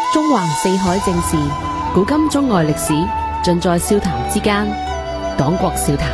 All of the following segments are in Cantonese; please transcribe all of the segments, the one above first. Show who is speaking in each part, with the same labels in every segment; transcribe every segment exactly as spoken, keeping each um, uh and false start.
Speaker 1: 中橫四海正事，古今中外歷史，盡在笑談之間。黨國笑談。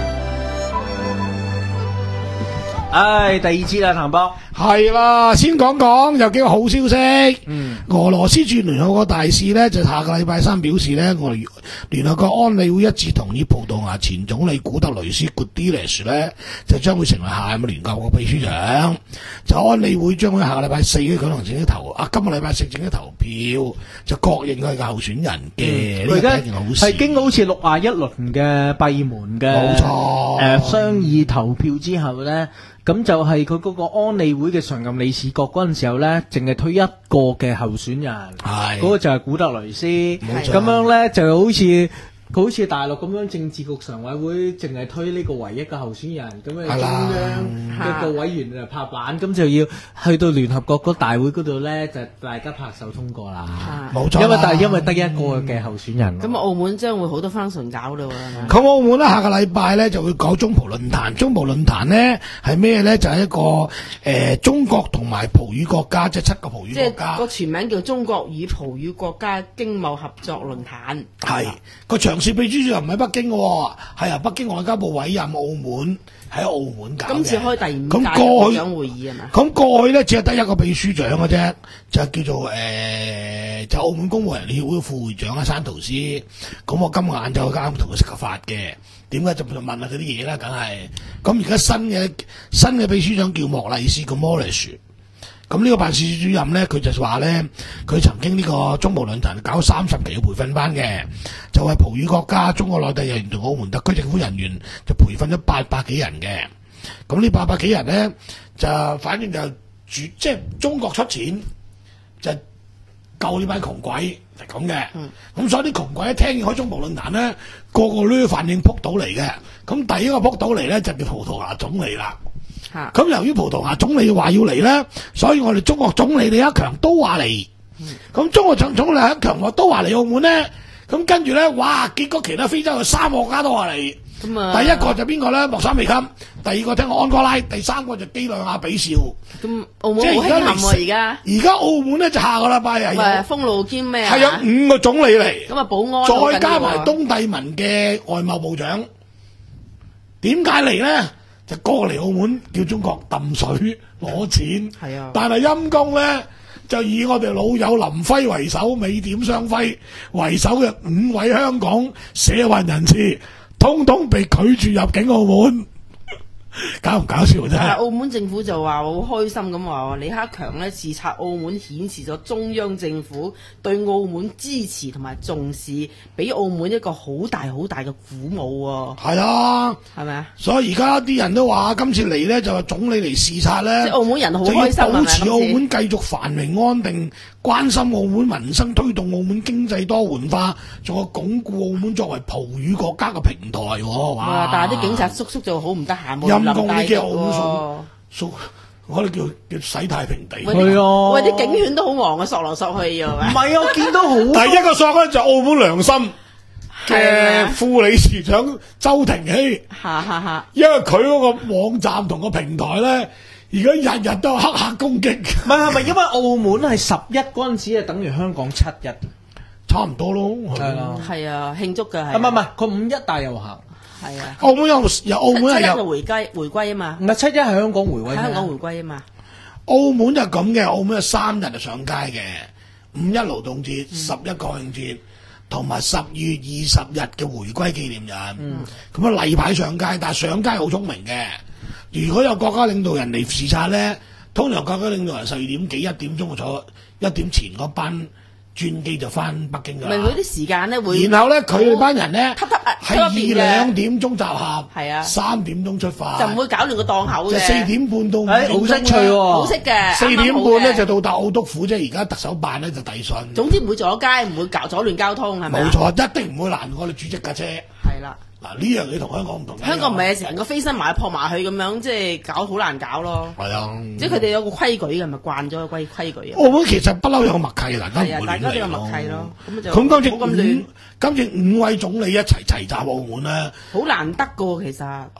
Speaker 2: 唉，第二節啦，譚博。
Speaker 3: 係啦，先講講有幾個好消息。嗯，俄羅斯駐聯合國大使呢，就下個禮拜三表示呢，我哋聯合國安理會一致同意葡萄牙前總理古特雷斯 Guterres 呢，就將會成為下任嘅聯合國秘書長。就安理會將會下個禮拜四舉行正式投啊，今個禮拜四正式投票，就確認佢嘅候選人嘅。呢個係一件好事。
Speaker 2: 係經過好似六廿一輪嘅閉門嘅，
Speaker 3: 冇錯。
Speaker 2: 誒，商議投票之後呢。咁就係佢嗰個安理會嘅常任理事國嗰陣時候咧，淨係推一個嘅候選人，嗰、嗰個就係古特雷斯。咁樣咧就好似佢好似大陸咁樣政治局常委會淨係推呢個唯一嘅候選人，咁樣中央一個委員就拍板，咁就要去到聯合國嗰大會嗰度咧，就大家拍手通過啦。
Speaker 3: 冇錯，
Speaker 2: 因為但係因為得一個嘅候選人。
Speaker 4: 咁、嗯、澳門將會好多 function 搞咯。
Speaker 3: 咁澳門咧下個禮拜咧就會搞中葡論壇，中葡論壇咧係咩咧？就係、是、一個誒、呃、中國同埋葡語國家，即係七個葡語國家。
Speaker 4: 即係個全名叫中國與葡語國家經貿合作論壇。
Speaker 3: 係個長事秘書長唔喺北京嘅，係由北京外交部委任澳門喺澳門搞嘅。
Speaker 4: 今次開第五屆部長會議係嘛？
Speaker 3: 咁過去咧只係得一個秘書長嘅啫，就叫做誒、呃、就澳門公務人協會副會長啊山圖斯。咁我今晚就啱啱同佢食個飯嘅。點解就問下佢啲嘢啦？梗係咁而家新嘅新嘅秘書長叫莫麗斯個 Morris。咁呢個辦事處主任咧，佢就話咧，佢曾經呢個中葡論壇搞三十期嘅培訓班嘅，就係葡語國家、中國內地人員同澳門特區政府人員就培訓咗八百幾人嘅。咁呢八百幾人咧，就反正就主即係中國出錢，就救呢班窮鬼係咁嘅。咁、嗯、所以啲窮鬼一聽見開中葡論壇咧，個個都反應撲到嚟嘅。咁第一個撲到嚟咧就叫葡萄牙總理啦。咁由於葡萄牙總理話要嚟咧，所以我哋中國總理李克強都話嚟。咁、嗯、中國總總理李克強話都話嚟澳門咧。咁跟住咧，哇！結果其他非洲嘅三個國家都話嚟。咁啊，第一個就邊個咧？莫桑比克。第二個聽過安哥拉。第三個就基內亞比紹。咁
Speaker 4: 澳門好興奮喎，而家。而
Speaker 3: 家澳門咧就下個禮拜係
Speaker 4: 封路兼咩？
Speaker 3: 係有五個總理嚟。
Speaker 4: 咁啊，保安
Speaker 3: 再加埋東帝汶嘅外貿部長。點解嚟咧？就過嚟澳門叫中國揼水攞錢，係啊！但係陰公咧就以我哋老友林輝為首，美點雙輝為首嘅五位香港社運人士，通通被拒絕入境澳門。搞唔搞笑啫？
Speaker 4: 澳門政府就話好開心咁話，李克強咧視察澳門，顯示咗中央政府對澳門支持同埋重視，俾澳門一個好大好大嘅鼓舞喎。
Speaker 3: 係啊，
Speaker 4: 係咪啊？
Speaker 3: 所以而家啲人都話，今次嚟咧就話總理嚟視察咧，
Speaker 4: 即係澳門人好開心，
Speaker 3: 就要保持澳門繼續繁榮安定，關心澳門民生，推動澳門經濟多元化，仲有鞏固澳門作為葡語國家嘅平台。哇！
Speaker 4: 但係啲警察叔叔就好唔得閒。
Speaker 3: 陰公呢啲澳門掃，我哋叫叫洗太平地。
Speaker 4: 係啊，喂啲警犬都好忙啊，索來索去啊，
Speaker 2: 唔係啊，我見到好
Speaker 3: 第一個索咧就澳門良心嘅副理事長周庭熙，因為佢嗰個網站同個平台咧，而家日日都有黑客攻擊。
Speaker 2: 唔係係咪因為澳門係十一嗰陣時係等於香港七一，
Speaker 3: 差唔多咯。
Speaker 4: 係啊，係啊，慶祝嘅係。
Speaker 2: 唔係唔係，佢五一大遊行。
Speaker 4: 係啊，
Speaker 3: 澳門有有澳門係有
Speaker 4: 七一回歸回歸啊嘛，
Speaker 2: 唔係七一係香港回歸，
Speaker 4: 香港回歸啊嘛。
Speaker 3: 澳門就咁嘅，澳門有三日就上街嘅，五一勞動節、十一國慶節，同埋十月二十日嘅回歸紀念日。咁啊例牌上街，但係上街好聰明嘅。如果有國家領導人嚟視察咧，通常國家領導人十二點幾一點鐘就坐一點前嗰班專機就翻北京㗎啦。
Speaker 4: 咪佢啲時間咧會，
Speaker 3: 然後咧佢哋班人咧係二兩點鐘集合，
Speaker 4: 係啊，
Speaker 3: 三點鐘出發，
Speaker 4: 就唔會搞亂個檔口嘅。
Speaker 3: 就四點半到五點鐘，
Speaker 2: 好識趣喎，
Speaker 4: 好識嘅。
Speaker 3: 四點半咧就到達澳督府，即係而家特首辦咧就遞信。
Speaker 4: 總之唔會阻街，唔會搞阻亂交通，係咪？
Speaker 3: 冇錯，一定唔會攔我哋主席架車。
Speaker 4: 係啦。
Speaker 3: 嗱呢樣嘢同香港唔同。
Speaker 4: 香港唔係成個飛身埋撲埋去咁樣，即係搞好難搞咯。
Speaker 3: 係啊，
Speaker 4: 即係佢哋有個規矩嘅，咪慣咗個規規矩啊。
Speaker 3: 澳門其實不嬲有個默契，大家唔會亂嚟咯。
Speaker 4: 大家都有默契咯。咁就
Speaker 3: 咁今次
Speaker 4: 咁亂，
Speaker 3: 今次五位總理一齊齊集澳門咧，
Speaker 4: 好難得噶喎，其實。
Speaker 3: 好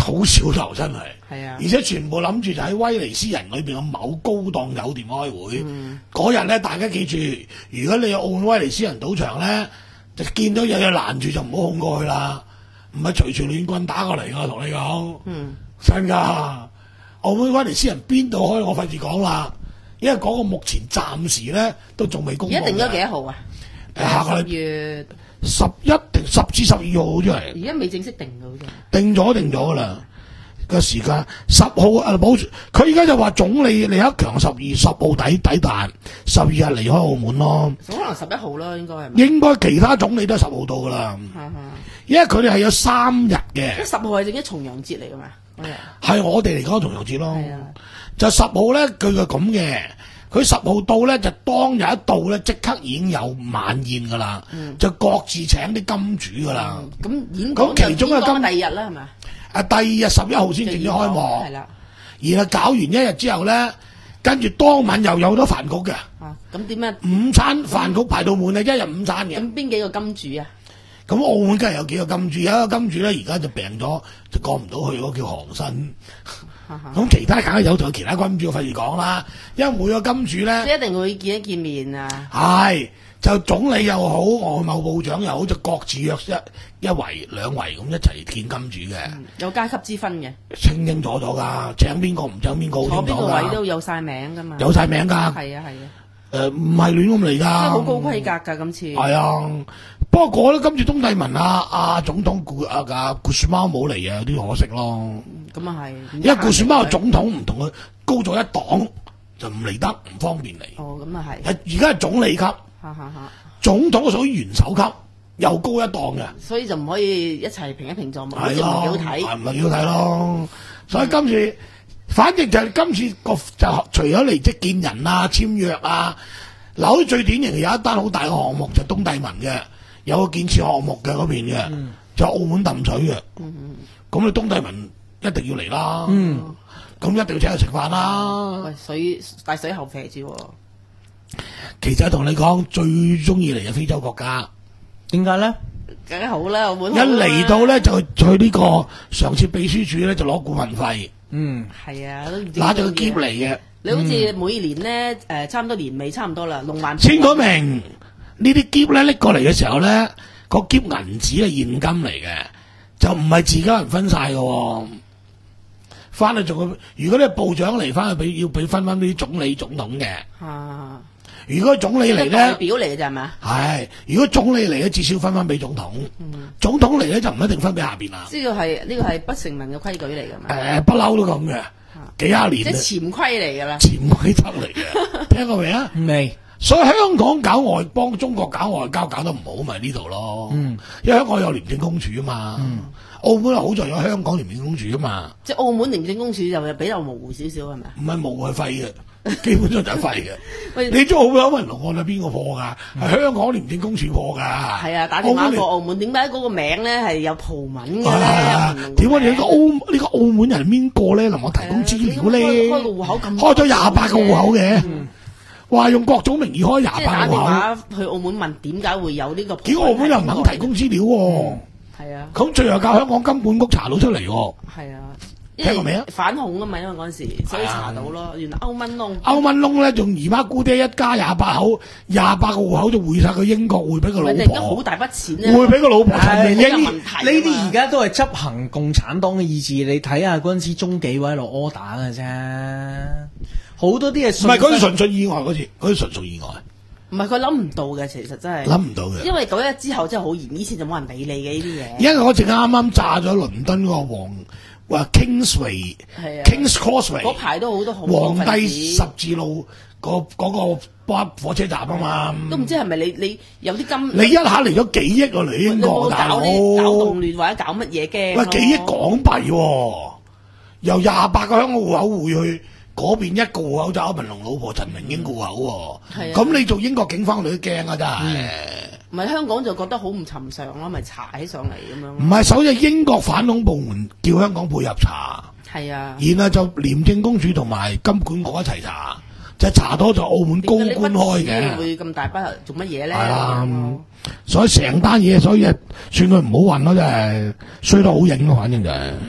Speaker 3: 好少頭真係。
Speaker 4: 係啊，
Speaker 3: 而且全部諗住就喺威尼斯人裏邊嘅某高檔酒店開會。嗰日咧，大家記住，如果你有澳門威尼斯人賭場咧，就見到有嘢攔住就唔好控過去啦，唔係隨隨亂棍打過嚟㗎，同你講。嗯，真㗎。澳門威尼斯人邊度開我費事講啦，因為嗰個目前暫時咧都仲未公佈。
Speaker 4: 而家定咗幾多號啊？
Speaker 3: 下個
Speaker 4: 月
Speaker 3: 十一定十至十二號好似係。
Speaker 4: 而家未正式定㗎，好似。
Speaker 3: 定咗定咗㗎啦。個時間十號啊，冇佢而家就話總理李克強十二十號抵抵達，十二日離開澳門咯。
Speaker 4: 可能十一號啦，應該係。
Speaker 3: 應該其他總理都係十號到㗎啦。因為佢哋係有三日嘅。
Speaker 4: 十號係正一重陽節嚟㗎嘛？
Speaker 3: 係我哋嚟講重陽節咯。
Speaker 4: 係啊。
Speaker 3: 就十號咧，佢就咁嘅。佢十號到咧，就當日一到咧，即刻已經有晚宴㗎啦。嗯、就各自請啲金主㗎啦。
Speaker 4: 咁、嗯、演
Speaker 3: 講其中一個金
Speaker 4: 第二日啦，係咪？
Speaker 3: 啊！第二日十一號先正式開幕，係啦。然後搞完一日之後咧，跟住當晚又有咗飯局嘅。
Speaker 4: 啊，咁點啊？
Speaker 3: 午餐飯局排到滿啊，一日午餐嘅。
Speaker 4: 咁邊幾個金主啊？
Speaker 3: 咁澳門梗係有幾個金主，有一個金主咧而家就病咗，就過唔到去嗰個叫韓新。咁其他梗係有，仲有其他金主，費事講啦。因為每個金主咧，
Speaker 4: 即係一定會見一見面啊。
Speaker 3: 係。就總理又好，外貿部長又好，就各自約一一圍兩圍咁一齊見金主嘅、嗯，有階級之分嘅，清清楚楚㗎，請邊個唔請邊個，
Speaker 4: 坐邊個位都有晒名㗎嘛，
Speaker 3: 有晒名㗎，
Speaker 4: 係啊係啊，
Speaker 3: 誒唔係亂咁嚟㗎，即係
Speaker 4: 好高規格㗎今次，
Speaker 3: 係啊，不過咧今次東帝汶啊啊總統顧啊啊顧樹貓冇嚟啊，有啲可惜咯，咁啊係，因為顧樹貓總統唔同佢高咗一檔，就唔嚟得，唔方便嚟，哦咁啊係，而家係總理級。哈哈哈！總統屬於元首級，又高一檔嘅，所以就唔可以一齊平一平坐，唔係幾好睇，唔係幾好睇咯。所以今次，嗯、反正就係今次個就除咗嚟即見人啊、簽約啊，嗱，最典型有一單好大嘅項目就係、東帝汶嘅，有個建設項目嘅嗰邊嘅，嗯、就澳門揼水嘅。咁、嗯、你東帝汶一定要嚟啦，咁、嗯、一定要請佢食飯啦。喂，水大水喉肥住。其實同你講最中意嚟嘅非洲國家，點解咧？梗係好啦，澳門一嚟到咧就去呢個常設秘書處咧就攞顧問費。嗯，係啊，拿住個喼嚟嘅。你好似每年咧誒、嗯，差唔多年尾差唔多啦，龍環簽咗名呢啲喼咧拎過嚟嘅時候咧，個喼銀紙係現金嚟嘅，就唔係自己人分晒嘅。翻去仲如果你係部長嚟，翻去俾要俾分翻啲總理總統嘅。啊。如果總理嚟咧，代表嚟嘅啫係咪？係，如果總理嚟咧，至少分翻俾總統。嗯、總統嚟咧就唔一定分俾下邊啦。呢個係呢個係不成文嘅規矩嚟㗎嘛？誒、呃，不嬲都咁嘅，幾廿年。即係潛規嚟㗎啦。潛規則嚟嘅，聽過未啊？未。所以香港搞外幫，中國搞外交搞得唔好，咪呢度咯。嗯。因為香港有廉政公署啊嘛。嗯。澳門好在有香港廉政公署啊嘛。即係澳門廉政公署就比較模糊少少係咪？唔係模糊係廢嘅。基本上就係廢嘅。你捉好有文龍案係邊個破㗎？係香港廉政公署破㗎。係啊，打電話過澳門，點解嗰個名咧係有葡文嘅咧？點解你個澳呢個澳門人係邊個咧？能夠提供資料咧？開個戶口咁開咗廿八個戶口嘅，話用各種名義開廿八個戶口。打電話去澳門問點解會有呢個？點解澳門人唔肯提供資料喎？係啊。咁最後靠香港金管局查到出嚟喎。係啊。聽過未啊？反恐啊嘛，因為嗰陣時所以查到咯。原來歐蚊窿，歐蚊窿咧，仲姨媽姑爹一家廿八口，廿八個戶口就匯晒去英國，匯俾個老婆。好大筆錢咧，匯俾個老婆陳明英。呢啲而家都係執行共產黨嘅意志。你睇下嗰陣時中紀委喺度柯打嘅啫，好多啲係唔係嗰啲純粹意外嗰次，嗰啲純屬意外。唔係佢諗唔到嘅，其實真係諗唔到嘅。因為嗰日之後真係好嚴，以前就冇人理你嘅呢啲嘢。因為嗰次啱啱炸咗倫敦嗰個黃。話 Kingsway、啊、Kings Crossway 嗰排都好多皇帝十字路嗰嗰個巴火車站啊嘛，都唔知係咪你你有啲金？你一下嚟咗幾億啊？嚟英國大佬搞動亂或者搞乜嘢嘅？喂，幾億港幣喎、啊，由廿八個香港戶口匯去嗰邊一個戶口就歐文龍老婆陳明英戶口喎，咁、嗯啊、你做英國警方你都驚啊真係。嗯唔係香港就覺得好唔尋常咯，咪查起上嚟咁樣。唔係，首先英國反恐部門叫香港配合查，係啊，然後就廉政公署同埋金管局一齊查，就查多咗澳門高官開嘅。會咁大筆做乜嘢咧？係啊，所以成單嘢，所以算佢唔好運咯，真係衰得好影咯，反正就係、是。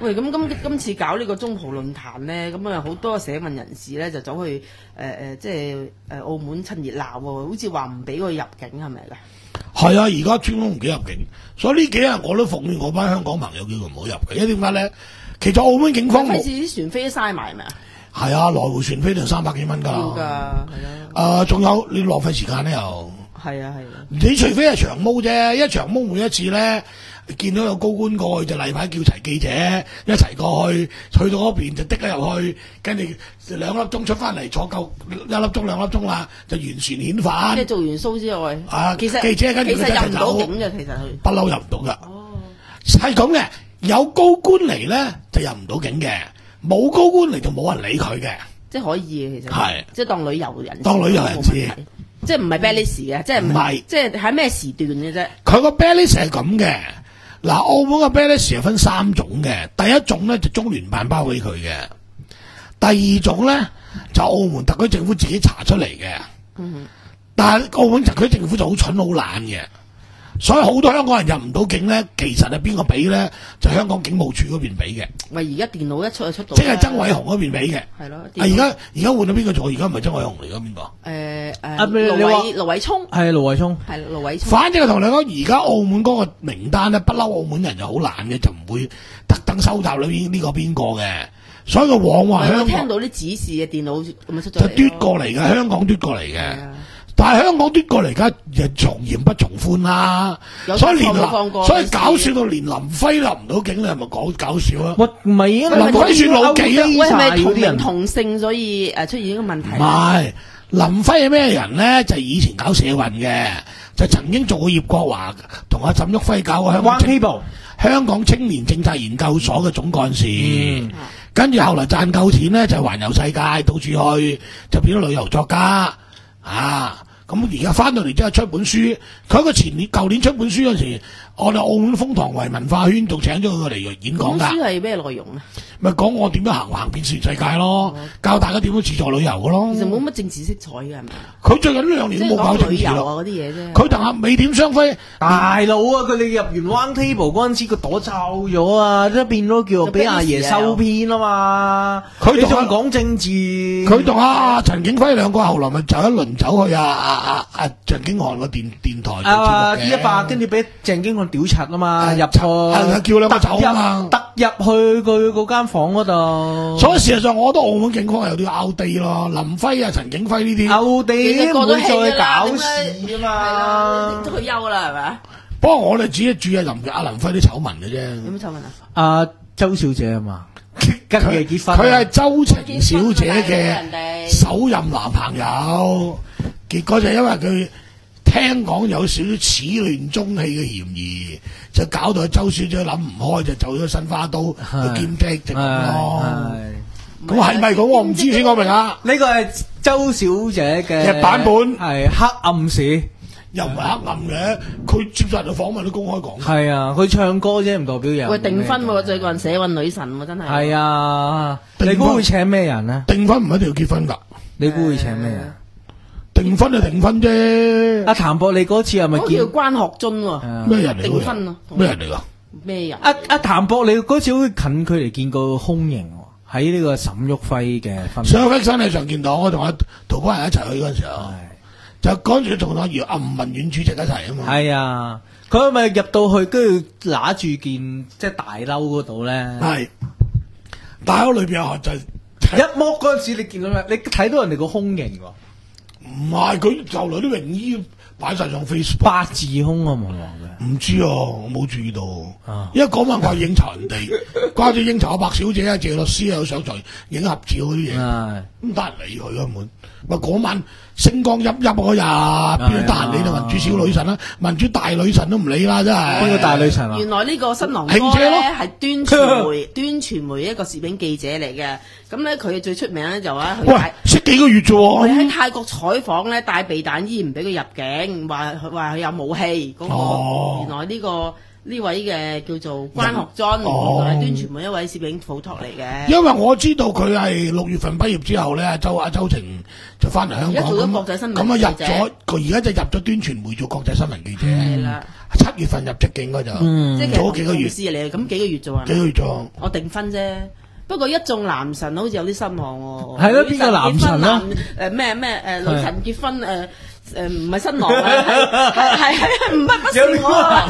Speaker 4: 喂，咁今今次搞呢個中葡論壇咧，咁啊好多社運人士咧就走去誒誒、呃，即係誒澳門趁熱鬧喎，好似話唔俾佢入境係咪㗎？
Speaker 3: 係啊，而家專登唔俾入境，所以呢幾日我都奉勸我班香港朋友叫佢唔好入嘅，因為點解咧？其實澳門警方冇，
Speaker 4: 費事啲船飛都嘥埋係咪啊？
Speaker 3: 係啊，來回船飛就三百幾蚊㗎啦。
Speaker 4: 要㗎，係啦。
Speaker 3: 誒，仲有你浪費時間咧又。
Speaker 4: 係啊係啊。
Speaker 3: 你除非係長毛啫，一長毛每一次咧。見到有高官過去就例牌叫齊記者一齊過去，去到嗰邊就的咗入去，跟住兩粒鐘出翻嚟坐夠一粒鐘兩粒鐘啦，就完全遣返。
Speaker 4: 即係做完 show 之外，
Speaker 3: 啊，
Speaker 4: 其實
Speaker 3: 記者跟住
Speaker 4: 其實入唔到境嘅，其實佢
Speaker 3: 不嬲入唔到噶。
Speaker 4: 哦，
Speaker 3: 係咁嘅，有高官嚟咧就入唔到境嘅，冇高官嚟就冇人理佢嘅。
Speaker 4: 即係可以嘅，其實
Speaker 3: 係
Speaker 4: 即係當旅遊人士，
Speaker 3: 當旅遊人士，
Speaker 4: 即係唔係 bad list 嘅，即係唔係即係喺咩時段嘅啫。
Speaker 3: 佢個 bad list 係咁嘅。嗱，澳門嘅 bad list 係分三種嘅，第一種咧就中聯辦包俾佢嘅，第二種咧就澳門特區政府自己查出嚟嘅。嗯，但係澳門特區政府就好蠢好懶嘅，所以好多香港人入唔到境咧，其實係邊個俾咧？就香港警務處嗰邊俾嘅。
Speaker 4: 喂，而家電腦一出就出到，
Speaker 3: 即係曾偉雄嗰邊俾嘅。
Speaker 4: 係咯。
Speaker 3: 啊，而家而家換咗邊個做？而家唔係曾偉雄嚟㗎，邊個？
Speaker 4: 誒誒，
Speaker 2: 啊
Speaker 4: 盧偉盧偉聰
Speaker 2: 係盧偉聰，
Speaker 4: 係盧偉聰。
Speaker 3: 反正我同你講，而家澳門嗰個名單咧，不嬲澳門人就好懶嘅，就唔會特登收集裏邊呢個邊個嘅，所以佢往往香港
Speaker 4: 我聽到啲指示嘅電腦咁樣出咗
Speaker 3: 就
Speaker 4: 嚟
Speaker 3: 奪過嚟嘅，香港奪過嚟嘅。但係香港奪過嚟，而家就從嚴不從寬啦。所以連林，所以搞笑到連林輝入唔到境，你係咪講搞笑啊？
Speaker 2: 喂，唔係啊，
Speaker 3: 林輝算老幾啊？
Speaker 4: 喂，係咪同名同姓，所以誒出現呢個問題？
Speaker 3: 唔係，林輝係咩人咧？就係以前搞社運嘅，就曾經做過葉國華同阿沈旭輝搞過香港香港青年政策研究所嘅總幹事。嗯，跟住後來賺夠錢咧，就環遊世界，到處去，就變咗旅遊作家啊！咁而家翻到嚟之後出本書，佢喺個前年、舊年出本書嗰時，我哋澳門風塘圍文化圈仲請咗佢嚟演講㗎。
Speaker 4: 本書係咩內容咧？
Speaker 3: 咪講我點樣行行遍全世界咯，教大家點樣自助旅遊嘅咯。
Speaker 4: 其實冇乜政治色彩嘅係咪？
Speaker 3: 佢最近呢兩年都冇搞政治
Speaker 4: 啊嗰啲嘢啫。
Speaker 3: 佢同阿美點雙輝
Speaker 2: 大佬啊！佢哋入完 Round Table 嗰陣時，個朵皺咗啊，即係變咗叫俾阿爺收編啊嘛。佢仲講政治，
Speaker 3: 佢同阿陳景輝兩個後來咪就一輪走去阿阿阿阿鄭經翰個電電台做節目嘅。
Speaker 2: D 一百跟住俾鄭經翰屌柒啊嘛，入錯
Speaker 3: 叫兩個走啊嘛，
Speaker 2: 突入去佢嗰間房嗰度。
Speaker 3: 所以事實上，我覺得澳門警方有啲拗地咯，林輝啊、陳景輝呢啲
Speaker 2: 拗地唔會再搞事啊嘛，
Speaker 4: 都退休啦係咪？
Speaker 3: 不過我哋只係注意林阿林輝啲醜聞嘅啫。
Speaker 4: 有咩醜聞啊？
Speaker 2: 阿周小姐啊嘛，跟住結婚，
Speaker 3: 佢係周晴小姐嘅首任男朋友，結果就因為佢聽講有少少始亂終棄嘅嫌疑，就搞到周小姐諗唔開，就走咗新花都去兼職啫咯。咁係咪咁？我唔知先，我明啊。
Speaker 2: 呢個係周小姐嘅
Speaker 3: 版本，
Speaker 2: 係黑暗史，
Speaker 3: 又唔係黑暗嘅。佢接受人嘅訪問都公開講。
Speaker 2: 係啊，佢唱歌啫，唔代表有。
Speaker 4: 喂，訂婚喎，最近社運女神喎，真係。
Speaker 2: 係啊，你估會請咩人咧？
Speaker 3: 訂婚唔一定要結婚㗎。
Speaker 2: 你估會請咩人？
Speaker 3: 訂婚就訂婚啫。
Speaker 2: 阿譚博，你嗰次係咪見？
Speaker 4: 叫關學津喎。
Speaker 3: 咩人嚟？
Speaker 4: 訂婚啊？
Speaker 3: 咩人嚟㗎？
Speaker 4: 咩人？
Speaker 2: 阿阿譚博，你嗰次好似近距離見過空形喎，喺呢個沈旭輝嘅婚禮。
Speaker 3: 沈旭輝真係常見到，我同阿陶哥人一齊去嗰陣時候，就嗰陣時同阿姚阿吳文遠主席一齊啊嘛。
Speaker 2: 係啊，佢咪入到去，跟住揦住件即係大褸嗰度咧。
Speaker 3: 係大褸裏邊有就
Speaker 2: 一剝嗰陣時，你見到咩？你睇到人哋個胸型喎。
Speaker 3: 唔係，佢就來啲泳衣擺晒上 Facebook，
Speaker 2: 八字胸啊，冇嘅。
Speaker 3: 唔知啊，我冇注意到。啊、因為嗰晚掛應酬人哋，掛住應酬阿白小姐啊、謝律師啊，有上台影合照嗰啲嘢。咁得人理佢根本。咪嗰晚星光熠熠嗰日，邊度得閒理你民主小女神啦？民主大女神都唔理啦，真係。邊個大女神啊？
Speaker 4: 原來呢個新郎哥咧係端傳媒端傳媒一個攝影記者嚟嘅。咁咧佢最出名咧就話
Speaker 3: 喂，識幾個月啫喎。
Speaker 4: 佢喺泰國採訪咧帶避彈衣唔俾佢入境，話佢話佢有武器。嗰個、哦、原來呢個呢位嘅叫做關學津，
Speaker 3: 哦
Speaker 4: 係端傳媒一位攝影輔託嚟嘅。
Speaker 3: 因為我知道佢係六月份畢業之後咧，周阿周晴就翻嚟香港，
Speaker 4: 而家做咗國際新聞
Speaker 3: 咁啊入
Speaker 4: 記者
Speaker 3: 咗，佢而家就入咗端傳媒做國際新聞記者。
Speaker 4: 係啦，
Speaker 3: 七月份入職嘅應該就，
Speaker 4: 即係其實
Speaker 3: 做咗幾個月，
Speaker 4: 同事嚟，咁幾個月做啊？
Speaker 3: 幾個月做。
Speaker 4: 我訂婚啫。不過一眾男神好似有啲失望喎。
Speaker 2: 係咯邊個男神啊？
Speaker 4: 誒咩咩誒女神結婚誒誒唔係新郎啊，係係係唔不不是我啊！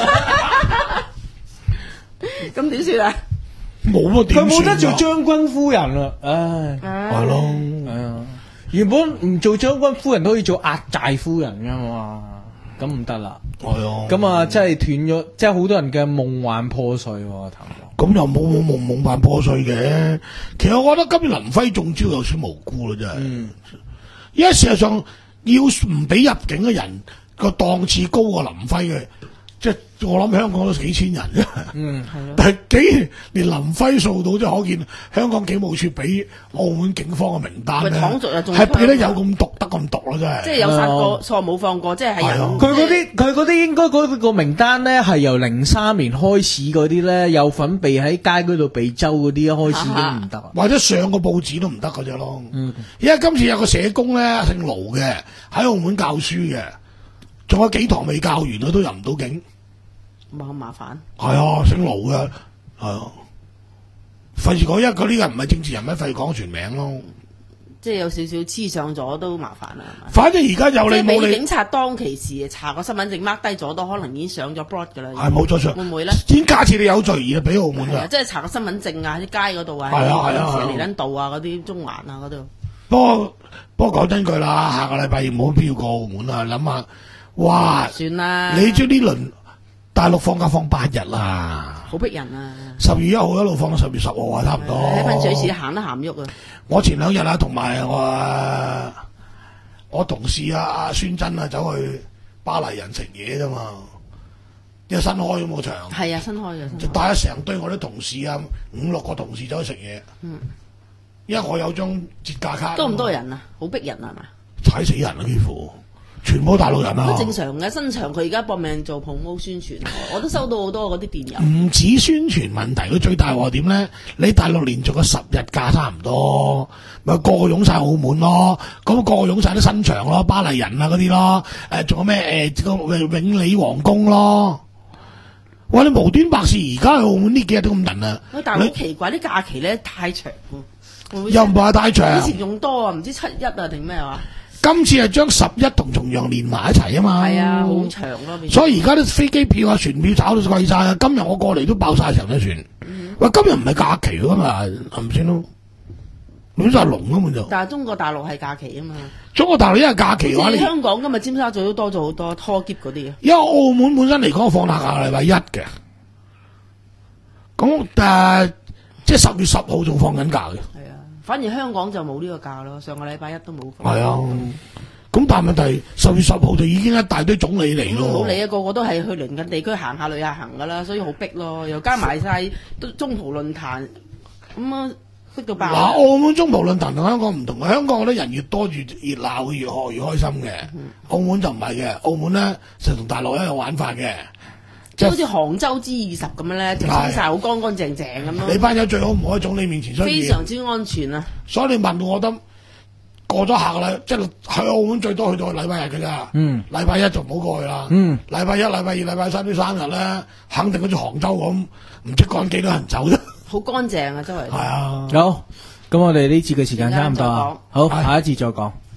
Speaker 4: 咁點算啊？
Speaker 3: 冇啊，點
Speaker 2: 佢冇得做
Speaker 3: 算啊
Speaker 2: 將軍夫人啦，唉，
Speaker 3: 係咯，
Speaker 2: 係啊，原本唔做將軍夫人都可以做壓寨夫人噶嘛，咁唔得啦。
Speaker 3: 係啊，
Speaker 2: 咁啊，真係斷咗，即係好多人嘅夢幻破碎喎，譚哥。
Speaker 3: 咁又冇冇夢夢幻破碎嘅。其實我覺得今日林輝中招有少無辜啦，真係。
Speaker 2: 嗯，
Speaker 3: 因為事實上要唔俾入境嘅人個檔次高過林輝嘅，即係我諗香港都幾千人啫。
Speaker 2: 嗯，
Speaker 4: 係咯。
Speaker 3: 但係竟然連林輝掃到，即係可見香港警務處俾澳門警方嘅名單咧，
Speaker 4: 喂躺族又仲
Speaker 3: 係俾得有咁毒得咁毒咯，真係。
Speaker 4: 即係有殺過錯冇放過，即係係人。
Speaker 3: 係啊
Speaker 2: 佢嗰啲佢嗰啲應該嗰個名單咧係由零三年開始嗰啲咧有份被喺街嗰度被周嗰啲開始已經唔得。
Speaker 3: 或者上個報紙都唔得嗰隻咯。
Speaker 2: 嗯，
Speaker 3: 因為今次有個社工咧姓盧嘅喺澳門教書嘅，仲有幾堂未教完佢都入唔到境。
Speaker 4: 哇咁麻煩。
Speaker 3: 係啊，姓盧嘅，係啊。費事講，因為佢呢個唔係政治人物，費事講全名咯。
Speaker 4: 即係有少少黐上咗都麻煩啦，係嘛？
Speaker 3: 反正而家有
Speaker 4: 即係
Speaker 3: 你冇你，
Speaker 4: 俾警察當其時查個身份證 mark 低咗，都可能已經上咗 block 㗎啦。
Speaker 3: 係冇咗上，
Speaker 4: 會唔會咧？
Speaker 3: 已經假設你有罪而俾澳門
Speaker 4: 係啊，
Speaker 3: 㗎。
Speaker 4: 即係查個身份證啊，喺啲街嗰度啊，
Speaker 3: 係啊係啊係啊
Speaker 4: 喺彌敦道啊嗰啲中環啊嗰度。
Speaker 3: 不過不過講真句啦，下個禮拜冇必要過澳門啊！諗下，哇！
Speaker 4: 算啦，
Speaker 3: 你將呢輪大陸放假放八日啦，
Speaker 4: 好逼人啊！
Speaker 3: 十月一號一路放到十月十號啊，差唔多。
Speaker 4: 喺噴水池行都行唔喐啊！
Speaker 3: 我前兩日啊，同埋我我同事啊阿孫真啊，走去巴黎人食嘢啫嘛，因為新開咁個場，
Speaker 4: 係啊，新開嘅。
Speaker 3: 就帶咗成堆我啲同事啊，五六個同事走去食嘢。
Speaker 4: 嗯，
Speaker 3: 因為我有張節假卡。
Speaker 4: 多唔多人啊？好逼人啊係嘛？
Speaker 3: 踩死人啊！幾乎全部大陸人啊！
Speaker 4: 都正常嘅，新場佢而家搏命做 promo 宣傳，我都收到好多嗰啲電郵。
Speaker 3: 唔止宣傳問題，佢最大鑊點咧？你大陸連續個十日假差唔多，咪個個湧晒澳門咯，咁個個湧晒啲新場咯，巴黎人啊嗰啲咯，誒仲有咩誒個永利皇宮咯。哇！你無端白事，而家去澳門呢幾日都咁人啊！
Speaker 4: 喂，但係好奇怪啲假期咧太長喎，會唔會
Speaker 3: 又唔係太長
Speaker 4: 以，前仲多啊，唔知七一啊定咩話？
Speaker 3: 今次係將十一同重陽連埋一齊啊嘛。
Speaker 4: 係啊，好長咯。變咗
Speaker 3: 所以而家啲飛機票啊、船票炒到貴晒啊！今日我過嚟都爆晒成隻船。
Speaker 4: 嗯
Speaker 3: 喂，今日唔係假期㗎嘛，係咪先咯？亂晒龍咁就。
Speaker 4: 但係中國大陸係假期啊嘛，
Speaker 3: 中國大陸因為假期嘅話，你
Speaker 4: 好似香港今日尖沙咀都多咗好多拖篋嗰啲嘅。
Speaker 3: 因為澳門本身嚟講放假下個禮拜一嘅，咁誒即係十月十號仲放緊假嘅。
Speaker 4: 係啊，反而香港就冇呢個假咯，上個禮拜一都冇放。
Speaker 3: 係啊，咁但係問題十月十號就已經一大堆總理嚟咯。
Speaker 4: 冇理啊，個個都係去鄰近地區行下旅下行噶啦，所以好逼咯，又加埋晒都中葡論壇，咁啊逼到爆。
Speaker 3: 嗱，澳門中葡論壇同香港唔同，香港我覺得人越多越熱鬧，越學越開心嘅。澳門就唔係嘅，澳門咧就同大陸一樣玩法嘅，
Speaker 4: 即係好似杭州 G 二十咁樣咧，就清晒好乾乾淨淨咁
Speaker 3: 你
Speaker 4: 咯，
Speaker 3: 班友最好唔好喺總理面前出現。
Speaker 4: 非常之安全啊！
Speaker 3: 所以你問我得過咗下個禮，即係去澳門最多去到禮拜日嘅咋。
Speaker 2: 嗯，
Speaker 3: 禮拜一就唔好過去啦。
Speaker 2: 嗯，
Speaker 3: 禮拜一、禮拜二、禮拜三啲生日咧，肯定好似杭州咁，唔知趕幾多人走啫。
Speaker 4: 好乾淨啊，周圍
Speaker 3: 係啊。
Speaker 2: 好，咁我哋呢節嘅時間差唔多啊，好，
Speaker 3: 係
Speaker 2: 下一節再講。